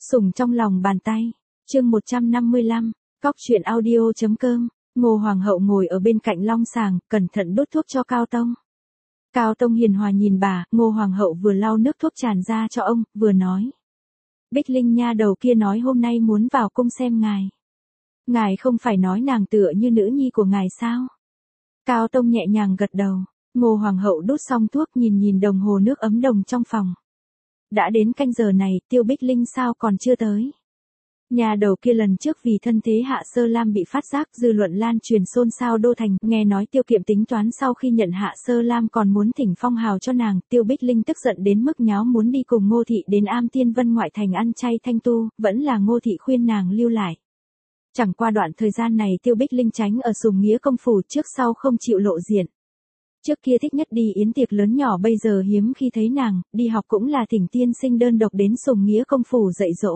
Sủng trong lòng bàn tay. Chương 155. Cóc truyện audio.com. Ngô Hoàng hậu ngồi ở bên cạnh long sàng, cẩn thận đốt thuốc cho Cao Tông. Cao Tông hiền hòa nhìn bà, Ngô Hoàng hậu vừa lau nước thuốc tràn ra cho ông, vừa nói. Bích Linh nha đầu kia nói hôm nay muốn vào cung xem ngài. Ngài không phải nói nàng tựa như nữ nhi của ngài sao? Cao Tông nhẹ nhàng gật đầu. Ngô Hoàng hậu đốt xong thuốc nhìn đồng hồ nước ấm đồng trong phòng. Đã đến canh giờ này, Tiêu Bích Linh sao còn chưa tới? Nhà đầu kia lần trước vì thân thế Hạ Sơ Lam bị phát giác, dư luận lan truyền xôn xao đô thành, nghe nói Tiêu Kiệm tính toán sau khi nhận Hạ Sơ Lam còn muốn thỉnh phong hào cho nàng, Tiêu Bích Linh tức giận đến mức nháo muốn đi cùng Ngô thị đến Am Tiên Vân ngoại thành ăn chay thanh tu, vẫn là Ngô thị khuyên nàng lưu lại. Chẳng qua đoạn thời gian này Tiêu Bích Linh tránh ở Sùng Nghĩa công phủ, trước sau không chịu lộ diện. Trước kia thích nhất đi yến tiệc lớn nhỏ, bây giờ hiếm khi thấy nàng, đi học cũng là thỉnh tiên sinh đơn độc đến Sùng Nghĩa công phủ dạy dỗ.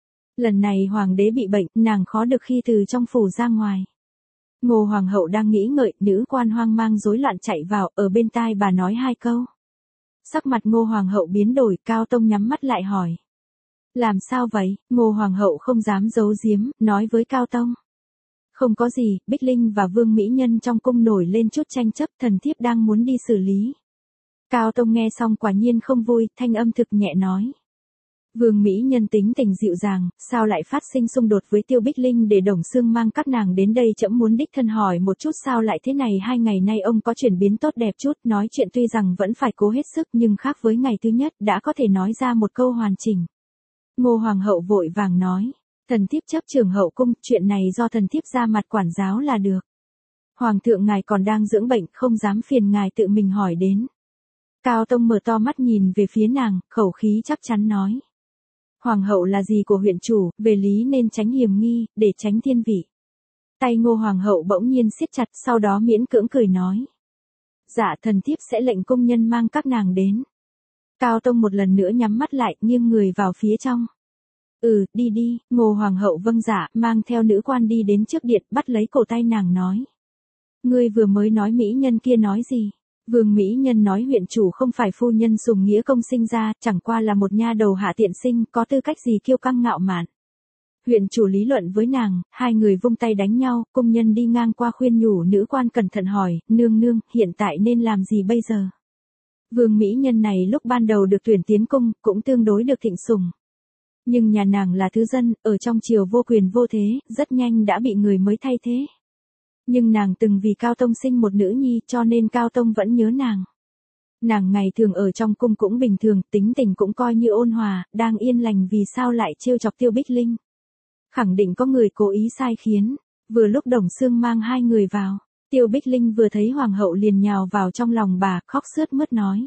Lần này hoàng đế bị bệnh, nàng khó được khi từ trong phủ ra ngoài. Ngô Hoàng hậu đang nghĩ ngợi, nữ quan hoang mang rối loạn chạy vào, ở bên tai bà nói hai câu. Sắc mặt Ngô Hoàng hậu biến đổi, Cao Tông nhắm mắt lại hỏi. Làm sao vậy? Ngô Hoàng hậu không dám giấu giếm, nói với Cao Tông. Không có gì, Bích Linh và Vương Mỹ Nhân trong cung nổi lên chút tranh chấp, thần thiếp đang muốn đi xử lý. Cao Tông nghe xong quả nhiên không vui, thanh âm thực nhẹ nói. Vương Mỹ Nhân tính tình dịu dàng, sao lại phát sinh xung đột với Tiêu Bích Linh để Đồng Xương mang các nàng đến đây, trẫm muốn đích thân hỏi một chút sao lại thế này. 2 ngày nay ông có chuyển biến tốt đẹp chút, nói chuyện tuy rằng vẫn phải cố hết sức nhưng khác với ngày thứ nhất, đã có thể nói ra một câu hoàn chỉnh. Ngô Hoàng hậu vội vàng nói, thần thiếp chấp trưởng hậu cung, chuyện này do thần thiếp ra mặt quản giáo là được. Hoàng thượng ngài còn đang dưỡng bệnh, không dám phiền ngài tự mình hỏi đến. Cao Tông mở to mắt nhìn về phía nàng, khẩu khí chắc chắn nói. Hoàng hậu là gì của huyện chủ, về lý nên tránh hiềm nghi, để tránh thiên vị. Tay Ngô Hoàng hậu bỗng nhiên siết chặt, sau đó miễn cưỡng cười nói. Dạ, thần thiếp sẽ lệnh công nhân mang các nàng đến. Cao Tông một lần nữa nhắm mắt lại, nghiêng người vào phía trong. Đi đi. Ngô Hoàng hậu vâng dạ, mang theo nữ quan đi đến trước điện, bắt lấy cổ tay nàng nói. Ngươi vừa mới nói mỹ nhân kia nói gì? Vương Mỹ Nhân nói huyện chủ không phải phu nhân Sùng Nghĩa công sinh ra, chẳng qua là một nha đầu hạ tiện sinh, có tư cách gì kiêu căng ngạo mạn. Huyện chủ lý luận với nàng, hai người vung tay đánh nhau, công nhân đi ngang qua khuyên nhủ nữ quan cẩn thận hỏi, nương nương, hiện tại nên làm gì bây giờ? Vương Mỹ Nhân này lúc ban đầu được tuyển tiến cung, cũng tương đối được thịnh sủng. Nhưng nhà nàng là thứ dân, ở trong triều vô quyền vô thế, rất nhanh đã bị người mới thay thế. Nhưng nàng từng vì Cao Tông sinh một nữ nhi, cho nên Cao Tông vẫn nhớ nàng. Nàng ngày thường ở trong cung cũng bình thường, tính tình cũng coi như ôn hòa, đang yên lành, vì sao lại trêu chọc Tiêu Bích Linh. Khẳng định có người cố ý sai khiến. Vừa lúc Đồng Xương mang 2 người vào, Tiêu Bích Linh vừa thấy Hoàng hậu liền nhào vào trong lòng bà, khóc sướt mướt nói.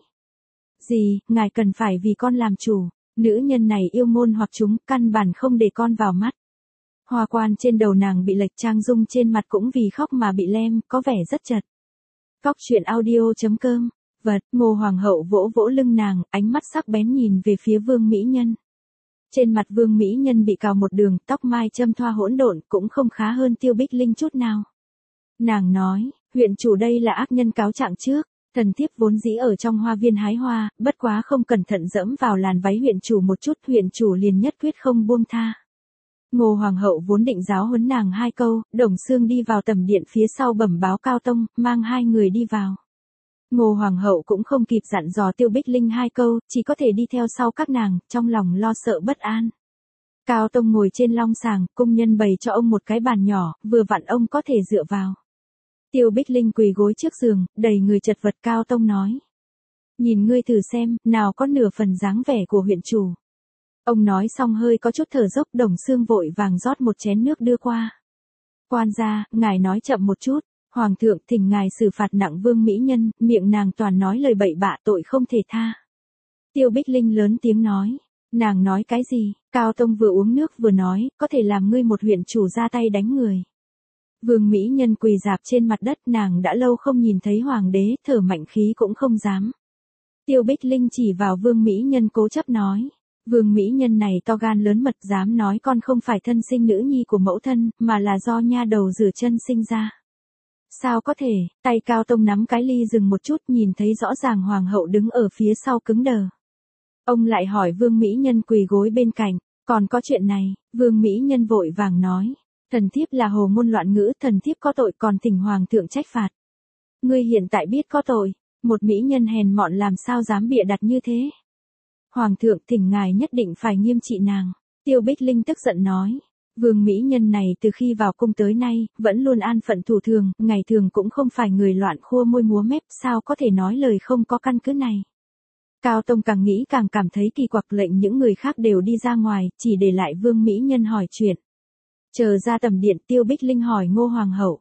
Gì, ngài cần phải vì con làm chủ, nữ nhân này yêu ngôn hoặc chúng, căn bản không để con vào mắt. Hoa quan trên đầu nàng bị lệch, trang dung trên mặt cũng vì khóc mà bị lem, có vẻ rất chật. Cóc truyện audio.com. Ngô Hoàng hậu vỗ vỗ lưng nàng, ánh mắt sắc bén nhìn về phía Vương Mỹ Nhân. Trên mặt Vương Mỹ Nhân bị cào một đường, tóc mai châm thoa hỗn độn, cũng không khá hơn Tiêu Bích Linh chút nào. Nàng nói, huyện chủ đây là ác nhân cáo trạng trước, thần thiếp vốn dĩ ở trong hoa viên hái hoa, bất quá không cẩn thận dẫm vào làn váy huyện chủ một chút, huyện chủ liền nhất quyết không buông tha. Ngô Hoàng hậu vốn định giáo huấn nàng 2 câu, Đồng Xương đi vào tầm điện phía sau bẩm báo Cao Tông, mang 2 người đi vào. Ngô Hoàng hậu cũng không kịp dặn dò Tiêu Bích Linh 2 câu, chỉ có thể đi theo sau các nàng, trong lòng lo sợ bất an. Cao Tông ngồi trên long sàng, cung nhân bày cho ông một cái bàn nhỏ, vừa vặn ông có thể dựa vào. Tiêu Bích Linh quỳ gối trước giường, đầy người chật vật. Cao Tông nói. Nhìn ngươi thử xem, nào có nửa phần dáng vẻ của huyện chủ. Ông nói xong hơi có chút thở dốc, Đồng Xương vội vàng rót một chén nước đưa qua. Quan gia, ngài nói chậm một chút, Hoàng thượng thỉnh ngài xử phạt nặng Vương Mỹ Nhân, miệng nàng toàn nói lời bậy bạ, tội không thể tha. Tiêu Bích Linh lớn tiếng nói, nàng nói cái gì? Cao Tông vừa uống nước vừa nói, có thể làm ngươi một huyện chủ ra tay đánh người. Vương Mỹ Nhân quỳ rạp trên mặt đất, nàng đã lâu không nhìn thấy hoàng đế, thở mạnh khí cũng không dám. Tiêu Bích Linh chỉ vào Vương Mỹ Nhân cố chấp nói. Vương Mỹ Nhân này to gan lớn mật, dám nói con không phải thân sinh nữ nhi của mẫu thân, mà là do nha đầu rửa chân sinh ra. Sao có thể? Tay Cao Tông nắm cái ly dừng một chút, nhìn thấy rõ ràng Hoàng hậu đứng ở phía sau cứng đờ. Ông lại hỏi Vương Mỹ Nhân quỳ gối bên cạnh, Còn có chuyện này, Vương Mỹ Nhân vội vàng nói. Thần thiếp là hồ ngôn loạn ngữ, thần thiếp có tội còn thỉnh hoàng thượng trách phạt. Ngươi hiện tại biết có tội, một mỹ nhân hèn mọn làm sao dám bịa đặt như thế. Hoàng thượng thỉnh ngài nhất định phải nghiêm trị nàng. Tiêu Bích Linh tức giận nói. Vương mỹ nhân này từ khi vào cung tới nay, vẫn luôn an phận thủ thường, ngày thường cũng không phải người loạn khua môi múa mép, sao có thể nói lời không có căn cứ này. Cao Tông càng nghĩ càng cảm thấy kỳ quặc, lệnh những người khác đều đi ra ngoài, chỉ để lại Vương mỹ nhân hỏi chuyện. Chờ ra tầm điện, Tiêu Bích Linh hỏi Ngô Hoàng hậu.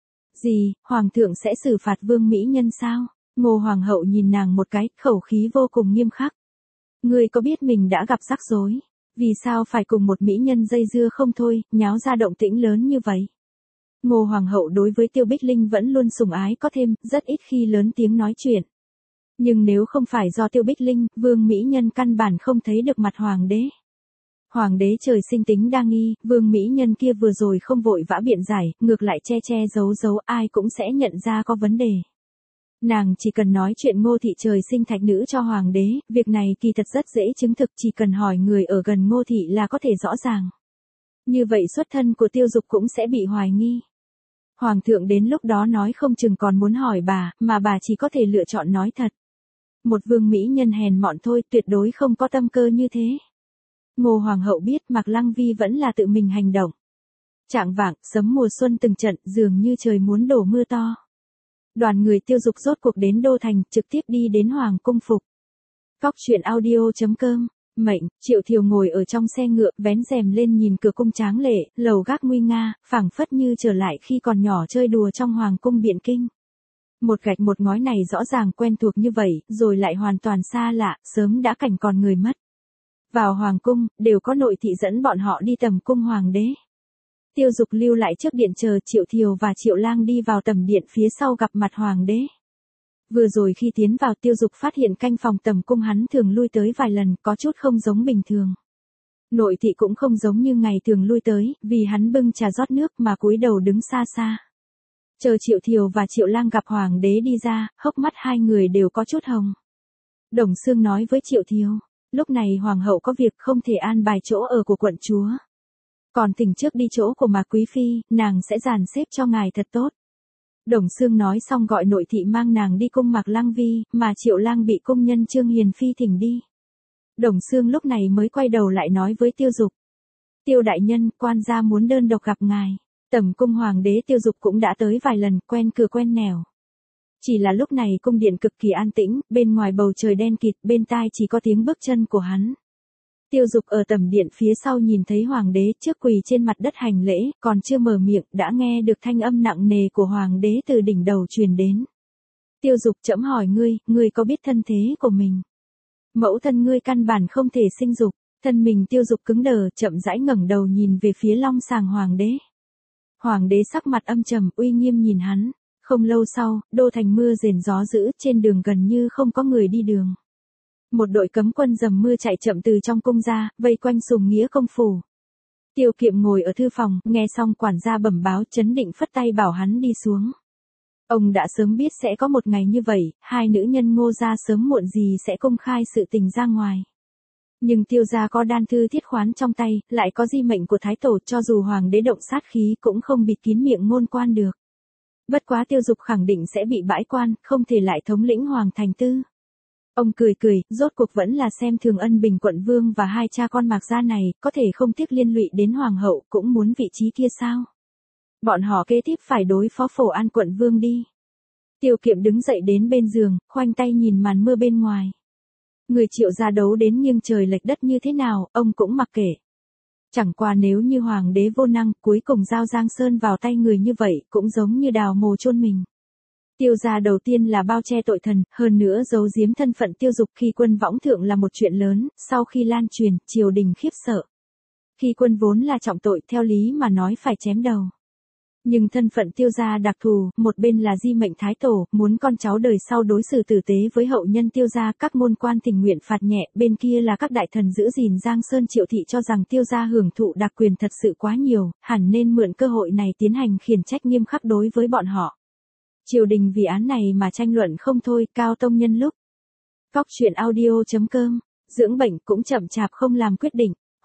Gì, Hoàng thượng sẽ xử phạt Vương mỹ nhân sao? Ngô Hoàng hậu nhìn nàng một cái, khẩu khí vô cùng nghiêm khắc. Ngươi có biết mình đã gặp rắc rối? Vì sao phải cùng một mỹ nhân dây dưa không thôi, nháo ra động tĩnh lớn như vậy? Ngô Hoàng hậu đối với Tiêu Bích Linh vẫn luôn sủng ái có thêm, rất ít khi lớn tiếng nói chuyện. Nhưng nếu không phải do Tiêu Bích Linh, Vương mỹ nhân căn bản không thấy được mặt Hoàng đế. Hoàng đế trời sinh tính đa nghi, Vương mỹ nhân kia vừa rồi không vội vã biện giải, ngược lại che che giấu giấu, ai cũng sẽ nhận ra có vấn đề. Nàng chỉ cần nói chuyện Ngô thị trời sinh thạch nữ cho hoàng đế, việc này kỳ thật rất dễ chứng thực, chỉ cần hỏi người ở gần Ngô thị là có thể rõ ràng. Như vậy xuất thân của Tiêu Dục cũng sẽ bị hoài nghi. Hoàng thượng đến lúc đó nói không chừng còn muốn hỏi bà, mà bà chỉ có thể lựa chọn nói thật. Một vương mỹ nhân hèn mọn thôi, tuyệt đối không có tâm cơ như thế. Ngô Hoàng hậu biết Mạc Lăng Vi vẫn là tự mình hành động. Trạng vạng, sấm mùa xuân từng trận, dường như trời muốn đổ mưa to. Đoàn người Tiêu Dục rốt cuộc đến Đô Thành, trực tiếp đi đến Hoàng cung phục. Cóc truyện audio.com, mệnh, Triệu Thiều ngồi ở trong xe ngựa, vén rèm lên nhìn cửa cung tráng lệ, lầu gác nguy nga, phảng phất như trở lại khi còn nhỏ chơi đùa trong Hoàng cung Biện Kinh. Một gạch một ngói này rõ ràng quen thuộc như vậy, rồi lại hoàn toàn xa lạ, sớm đã cảnh còn người mất. Vào Hoàng cung, đều có nội thị dẫn bọn họ đi tầm cung Hoàng đế. Tiêu Dục lưu lại trước điện chờ Triệu Thiều và Triệu Lang đi vào tầm điện phía sau gặp mặt Hoàng đế. Vừa rồi khi tiến vào Tiêu Dục phát hiện canh phòng tầm cung hắn thường lui tới vài lần, có chút không giống bình thường. Nội thị cũng không giống như ngày thường lui tới, vì hắn bưng trà rót nước mà cúi đầu đứng xa xa. Chờ Triệu Thiều và Triệu Lang gặp Hoàng đế đi ra, hốc mắt hai người đều có chút hồng. Đồng Xương nói với Triệu Thiều, lúc này Hoàng hậu có việc không thể an bài chỗ ở của quận chúa. Còn thỉnh trước đi chỗ của Mạc Quý Phi, nàng sẽ dàn xếp cho ngài thật tốt. Đồng Xương nói xong gọi nội thị mang nàng đi cung Mạc Lăng Vi, mà Triệu Lang bị cung nhân Trương Hiền Phi thỉnh đi. Đồng Xương lúc này mới quay đầu lại nói với Tiêu Dục. Tiêu đại nhân, quan gia muốn đơn độc gặp ngài. Tầm cung Hoàng đế Tiêu Dục cũng đã tới vài lần, quen cửa quen nẻo. Chỉ là lúc này cung điện cực kỳ an tĩnh, bên ngoài bầu trời đen kịt, bên tai chỉ có tiếng bước chân của hắn. Tiêu Dục ở tầm điện phía sau nhìn thấy Hoàng đế trước quỳ trên mặt đất hành lễ, còn chưa mở miệng, đã nghe được thanh âm nặng nề của Hoàng đế từ đỉnh đầu truyền đến. Tiêu Dục trẫm hỏi ngươi có biết thân thế của mình? Mẫu thân ngươi căn bản không thể sinh dục, thân mình Tiêu Dục cứng đờ, chậm rãi ngẩng đầu nhìn về phía long sàng Hoàng đế. Hoàng đế sắc mặt âm trầm, uy nghiêm nhìn hắn. Không lâu sau, Đô Thành mưa rền gió dữ, trên đường gần như không có người đi đường. Một đội cấm quân dầm mưa chạy chậm từ trong cung ra, vây quanh Sùng Nghĩa công phủ. Tiêu Kiệm ngồi ở thư phòng, nghe xong quản gia bẩm báo, chấn định phất tay bảo hắn đi xuống. Ông đã sớm biết sẽ có một ngày như vậy, hai nữ nhân Ngô gia sớm muộn gì sẽ công khai sự tình ra ngoài. Nhưng Tiêu gia có đan thư thiết khoán trong tay, lại có di mệnh của Thái Tổ, cho dù Hoàng đế động sát khí cũng không bịt kín miệng ngôn quan được. Bất quá Tiêu Dục khẳng định sẽ bị bãi quan, không thể lại thống lĩnh Hoàng thành tư. Ông cười cười, rốt cuộc vẫn là xem thường Ân Bình quận vương và hai cha con Mạc gia này, có thể không tiếc liên lụy đến Hoàng hậu, cũng muốn vị trí kia sao? Bọn họ kế tiếp phải đối phó Phổ An quận vương đi. Tiêu Kiệm đứng dậy đến bên giường, khoanh tay nhìn màn mưa bên ngoài. Người Triệu gia đấu đến nghiêng trời lệch đất như thế nào, ông cũng mặc kệ. Chẳng qua nếu như Hoàng đế vô năng, cuối cùng giao Giang Sơn vào tay người như vậy, cũng giống như đào mồ chôn mình. Tiêu gia đầu tiên là bao che tội thần, hơn nữa giấu giếm thân phận Tiêu Dục khi quân võng thượng là một chuyện lớn, sau khi lan truyền, triều đình khiếp sợ. Khi quân vốn là trọng tội, theo lý mà nói phải chém đầu. Nhưng thân phận Tiêu gia đặc thù, một bên là di mệnh Thái Tổ, muốn con cháu đời sau đối xử tử tế với hậu nhân Tiêu gia, các môn quan tình nguyện phạt nhẹ, bên kia là các đại thần giữ gìn Giang Sơn Triệu thị cho rằng Tiêu gia hưởng thụ đặc quyền thật sự quá nhiều, hẳn nên mượn cơ hội này tiến hành khiển trách nghiêm khắc đối với bọn họ. Triều đình vì án này mà tranh luận không thôi, Cao Tông nhân lúc. Cóc truyện audio.com, dưỡng bệnh cũng chậm chạp không làm quyết định.